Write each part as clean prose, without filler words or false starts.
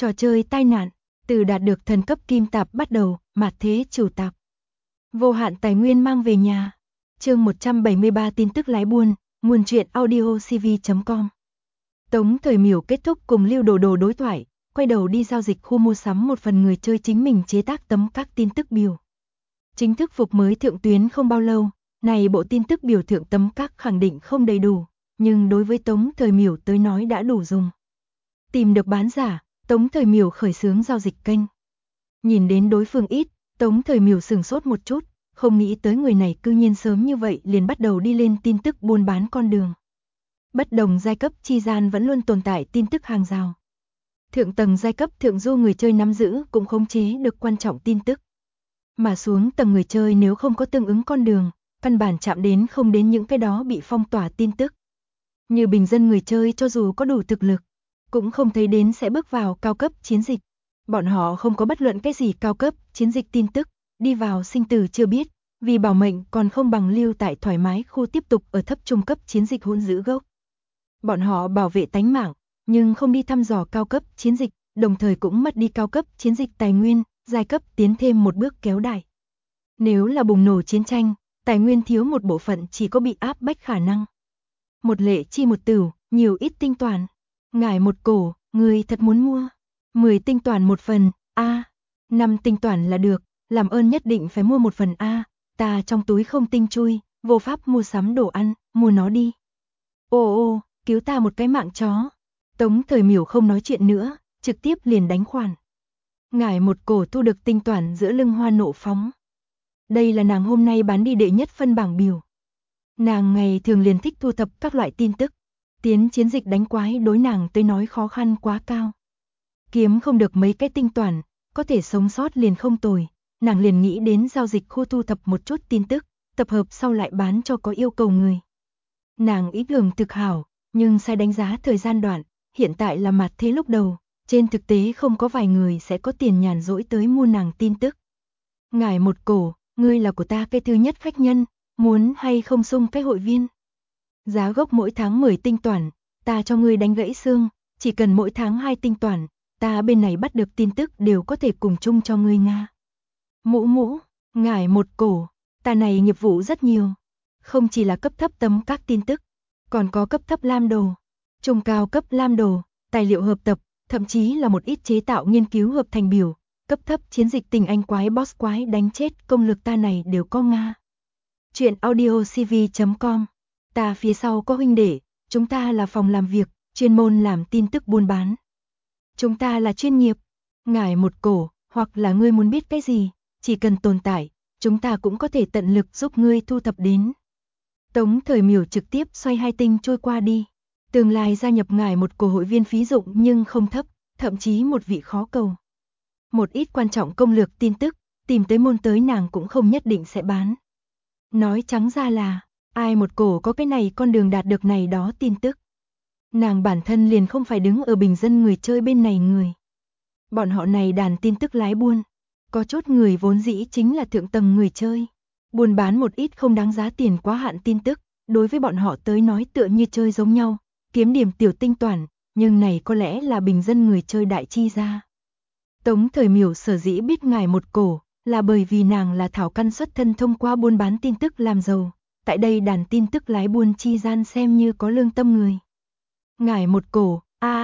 Trò chơi tai nạn, từ đạt được thần cấp kim tạp bắt đầu, mạt thế chủ tạp. Vô hạn tài nguyên mang về nhà. Chương 173 tin tức lái buôn, nguồn truyện audio cv.com. Tống Thời Miểu kết thúc cùng Lưu Đồ Đồ đối thoại, quay đầu đi giao dịch khu mua sắm một phần người chơi chính mình chế tác tấm các tin tức biểu. Chính thức phục mới thượng tuyến không bao lâu, này bộ tin tức biểu thượng tấm các khẳng định không đầy đủ, nhưng đối với Tống Thời Miểu tới nói đã đủ dùng. Tìm được bán giả, Tống Thời Miểu khởi xướng giao dịch kênh. Nhìn đến đối phương ít, Tống Thời Miểu sửng sốt một chút, không nghĩ tới người này cư nhiên sớm như vậy liền bắt đầu đi lên tin tức buôn bán con đường. Bất đồng giai cấp chi gian vẫn luôn tồn tại tin tức hàng rào. Thượng tầng giai cấp thượng du người chơi nắm giữ cũng khống chế được quan trọng tin tức. Mà xuống tầng người chơi nếu không có tương ứng con đường, căn bản chạm đến không đến những cái đó bị phong tỏa tin tức. Như bình dân người chơi cho dù có đủ thực lực, cũng không thấy đến sẽ bước vào cao cấp chiến dịch. Bọn họ không có bất luận cái gì cao cấp chiến dịch tin tức, đi vào sinh tử chưa biết, vì bảo mệnh còn không bằng lưu tại thoải mái khu tiếp tục ở thấp trung cấp chiến dịch hỗn giữ gốc. Bọn họ bảo vệ tánh mạng, nhưng không đi thăm dò cao cấp chiến dịch, đồng thời cũng mất đi cao cấp chiến dịch tài nguyên, giai cấp tiến thêm một bước kéo đài. Nếu là bùng nổ chiến tranh, tài nguyên thiếu một bộ phận chỉ có bị áp bách khả năng. Một lệ chi một tửu, nhiều ít tinh toàn. Ngải một cổ, người thật muốn mua. 10 tinh toàn một phần, a 5 tinh toàn là được, làm ơn nhất định phải mua một phần a, ta trong túi không tinh chui, vô pháp mua sắm đồ ăn, mua nó đi. Ô, cứu ta một cái mạng chó. Tống Thời Miểu không nói chuyện nữa, trực tiếp liền đánh khoản. Ngải một cổ thu được tinh toàn giữa lưng hoa nộ phóng. Đây là nàng hôm nay bán đi đệ nhất phân bảng biểu. Nàng ngày thường liền thích thu thập các loại tin tức. Tiến chiến dịch đánh quái đối nàng tới nói khó khăn quá cao. Kiếm không được mấy cái tinh toàn, có thể sống sót liền không tồi. Nàng liền nghĩ đến giao dịch khu thu thập một chút tin tức, tập hợp sau lại bán cho có yêu cầu người. Nàng ý tưởng thực hảo, nhưng sai đánh giá thời gian đoạn, hiện tại là mặt thế lúc đầu, trên thực tế không có vài người sẽ có tiền nhàn rỗi tới mua nàng tin tức. Ngải một cổ, ngươi là của ta cái thứ nhất khách nhân, muốn hay không sung cái hội viên. Giá gốc mỗi tháng 10 tinh toàn, ta cho ngươi đánh gãy xương, chỉ cần mỗi tháng 2 tinh toàn, ta bên này bắt được tin tức đều có thể cùng chung cho ngươi Nga. Mũ, ngải một cổ, ta này nghiệp vụ rất nhiều, không chỉ là cấp thấp tấm các tin tức, còn có cấp thấp lam đồ, trung cao cấp lam đồ, tài liệu hợp tập, thậm chí là một ít chế tạo nghiên cứu hợp thành biểu, cấp thấp chiến dịch tình anh quái boss quái đánh chết công lực ta này đều có Nga. Chuyện audio cv.com. Ta phía sau có huynh đệ, chúng ta là phòng làm việc, chuyên môn làm tin tức buôn bán. Chúng ta là chuyên nghiệp, ngải một cổ, hoặc là ngươi muốn biết cái gì, chỉ cần tồn tại, chúng ta cũng có thể tận lực giúp ngươi thu thập đến. Tống Thời Miểu trực tiếp xoay 2 tinh trôi qua đi. Tương lai gia nhập ngải một cổ hội viên phí dụng nhưng không thấp, thậm chí một vị khó cầu. Một ít quan trọng công lược tin tức, tìm tới môn tới nàng cũng không nhất định sẽ bán. Nói trắng ra là, ai một cổ có cái này con đường đạt được này đó tin tức. Nàng bản thân liền không phải đứng ở bình dân người chơi bên này người. Bọn họ này đàn tin tức lái buôn. Có chút người vốn dĩ chính là thượng tầng người chơi. Buôn bán một ít không đáng giá tiền quá hạn tin tức. Đối với bọn họ tới nói tựa như chơi giống nhau. Kiếm điểm tiểu tinh toàn. Nhưng này có lẽ là bình dân người chơi đại chi ra. Tống Thời Miểu sở dĩ biết ngải một cổ. Là bởi vì nàng là thảo căn xuất thân thông qua buôn bán tin tức làm giàu. Tại đây đàn tin tức lái buôn chi gian xem như có lương tâm người. Ngải một cổ,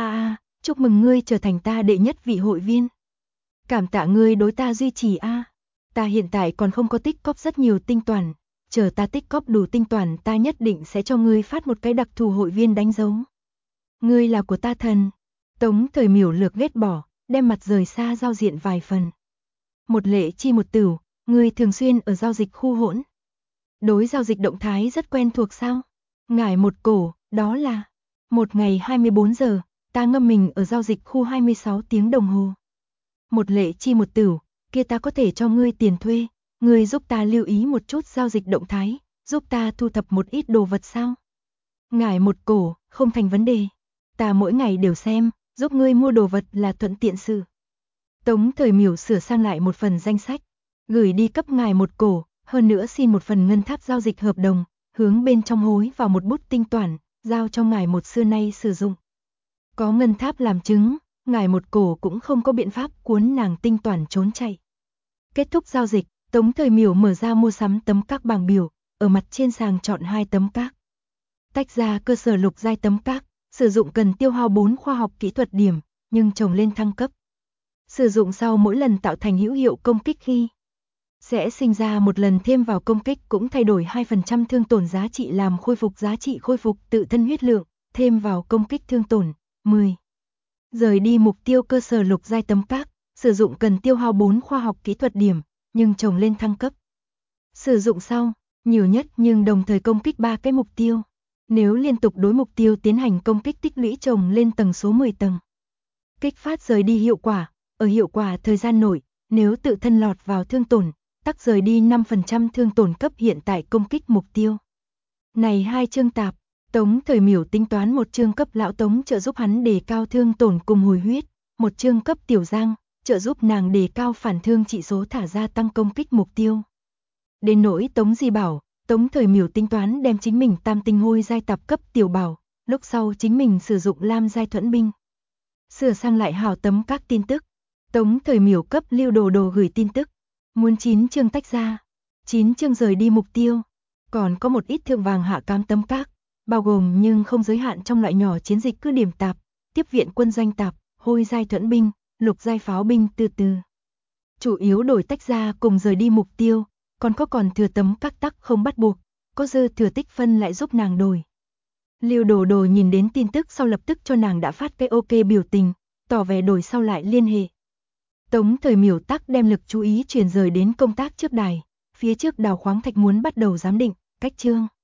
chúc mừng ngươi trở thành ta đệ nhất vị hội viên. Cảm tạ ngươi đối ta duy trì ta hiện tại còn không có tích cóp rất nhiều tinh toàn, chờ ta tích cóp đủ tinh toàn ta nhất định sẽ cho ngươi phát một cái đặc thù hội viên đánh dấu. Ngươi là của ta thần. Tống Thời Miểu lược ghét bỏ, đem mặt rời xa giao diện vài phần. Một lệ chi một tửu, ngươi thường xuyên ở giao dịch khu hỗn. Đối giao dịch động thái rất quen thuộc sao? Ngải một cổ, đó là một ngày 24 giờ, ta ngâm mình ở giao dịch khu 26 tiếng đồng hồ. Một lệ chi một tửu, kia ta có thể cho ngươi tiền thuê, ngươi giúp ta lưu ý một chút giao dịch động thái, giúp ta thu thập một ít đồ vật sao? Ngải một cổ, không thành vấn đề. Ta mỗi ngày đều xem, giúp ngươi mua đồ vật là thuận tiện sự. Tống Thời Miểu sửa sang lại một phần danh sách, gửi đi cấp ngải một cổ, hơn nữa xin một phần ngân tháp giao dịch hợp đồng, hướng bên trong hối vào một bút tinh toàn, giao cho ngài một xưa nay sử dụng. Có ngân tháp làm chứng, ngài một cổ cũng không có biện pháp cuốn nàng tinh toàn trốn chạy. Kết thúc giao dịch, Tống Thời Miểu mở ra mua sắm tấm các bảng biểu, ở mặt trên sàng chọn 2 tấm các. Tách ra cơ sở lục giai tấm các, sử dụng cần tiêu hao 4 khoa học kỹ thuật điểm, nhưng chồng lên thăng cấp. Sử dụng sau mỗi lần tạo thành hữu hiệu công kích khi sẽ sinh ra một lần thêm vào công kích, cũng thay đổi 2% thương tổn giá trị làm khôi phục giá trị khôi phục tự thân huyết lượng, thêm vào công kích thương tổn, 10. Rời đi mục tiêu cơ sở lục giai tấm các, sử dụng cần tiêu hao 4 khoa học kỹ thuật điểm, nhưng chồng lên thăng cấp. Sử dụng sau, nhiều nhất nhưng đồng thời công kích 3 cái mục tiêu. Nếu liên tục đối mục tiêu tiến hành công kích tích lũy chồng lên tầng số 10 tầng. Kích phát rời đi hiệu quả, ở hiệu quả thời gian nổi, nếu tự thân lọt vào thương tổn, tắc rời đi 5% thương tổn cấp hiện tại công kích mục tiêu. Này 2 chương tạp, Tống Thời Miểu tính toán một chương cấp lão Tống trợ giúp hắn đề cao thương tổn cùng hồi huyết, một chương cấp Tiểu Giang trợ giúp nàng đề cao phản thương trị số thả ra tăng công kích mục tiêu. Đến nỗi Tống Di Bảo, Tống Thời Miểu tính toán đem chính mình tam tinh hôi giai tạp cấp Tiểu Bảo, lúc sau chính mình sử dụng lam giai thuẫn binh. Sửa sang lại hào tấm các tin tức. Tống Thời Miểu cấp Lưu Đồ Đồ gửi tin tức. Muốn 9 chương tách ra, 9 chương rời đi mục tiêu. Còn có một ít thượng vàng hạ cam tấm các, bao gồm nhưng không giới hạn trong loại nhỏ chiến dịch cứ điểm tạp, tiếp viện quân doanh tạp, hôi giai thuẫn binh, lục giai pháo binh từ từ. Chủ yếu đổi tách ra cùng rời đi mục tiêu, còn thừa tấm các tắc không bắt buộc, có dư thừa tích phân lại giúp nàng đổi. Lưu Đồ Đồ nhìn đến tin tức sau lập tức cho nàng đã phát cái ok biểu tình, tỏ vẻ đổi sau lại liên hệ. Tống Thời Miểu tắc đem lực chú ý chuyển rời đến công tác trước đài, phía trước đào khoáng thạch muốn bắt đầu giám định, cách chương.